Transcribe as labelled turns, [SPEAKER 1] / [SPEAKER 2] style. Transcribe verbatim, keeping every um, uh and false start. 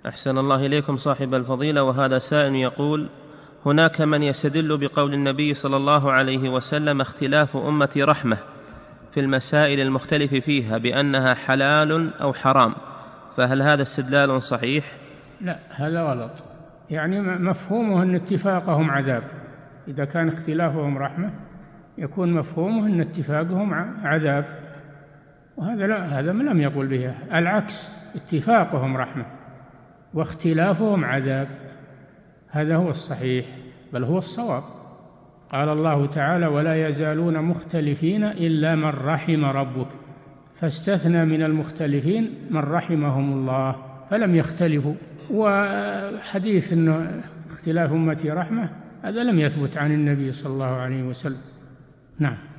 [SPEAKER 1] أحسن الله إليكم صاحب الفضيلة. وهذا سائل يقول: هناك من يستدل بقول النبي صلى الله عليه وسلم: اختلاف أمتي رحمة، في المسائل المختلف فيها بأنها حلال أو حرام، فهل هذا استدلال صحيح؟
[SPEAKER 2] لا، هذا غلط. يعني مفهومه أن اتفاقهم عذاب. إذا كان اختلافهم رحمة يكون مفهومه أن اتفاقهم عذاب، وهذا لا، هذا من لم يقل به. العكس، اتفاقهم رحمة واختلافهم عذاب، هذا هو الصحيح، بل هو الصواب. قال الله تعالى: ولا يزالون مختلفين إلا من رحم ربك، فاستثنى من المختلفين من رحمهم الله فلم يختلفوا. وحديث أن اختلاف أمتي رحمة هذا لم يثبت عن النبي صلى الله عليه وسلم. نعم.